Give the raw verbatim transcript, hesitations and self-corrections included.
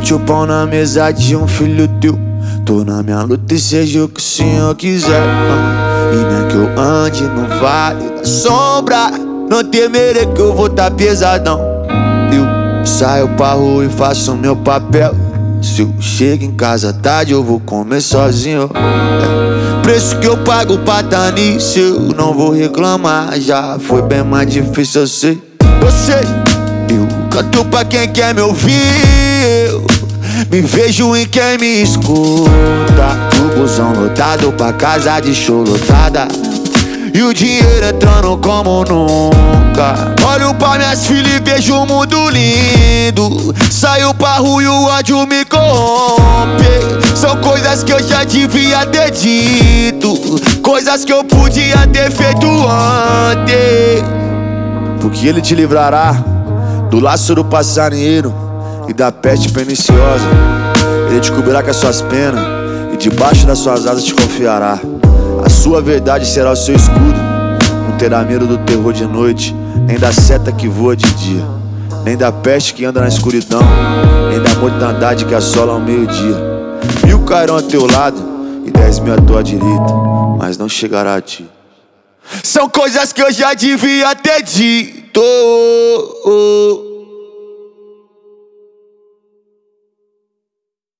bote o pau na mesa de um filho teu. Tô na minha luta e seja o que o senhor quiser. E nem que eu ande no vale da sombra, não temerei que eu vou tá pesadão. Eu saio pra rua e faço meu papel. Se eu chego em casa tarde eu vou comer sozinho. É. Preço que eu pago pra tá nisso, eu não vou reclamar. Já foi bem mais difícil, eu sei. Eu sei, eu canto pra quem quer me ouvir. Eu me vejo em quem me escuta. O busão lotado pra casa de show lotada, e o dinheiro entrando como nunca. Olho pra minhas filhas e vejo o mundo lindo. Saio pra rua e o ódio me corrompe. São coisas que eu já devia ter dito, coisas que eu podia ter feito antes. Porque ele te livrará do laço do passarinheiro e da peste perniciosa. Ele te cobrirá com as suas penas e debaixo das suas asas te confiará. A sua verdade será o seu escudo. Não terá medo do terror de noite, nem da seta que voa de dia, nem da peste que anda na escuridão, nem da mortandade que assola ao meio-dia. Mil cairão a teu lado e dez mil à tua direita, mas não chegará a ti. São coisas que eu já devia ter dito.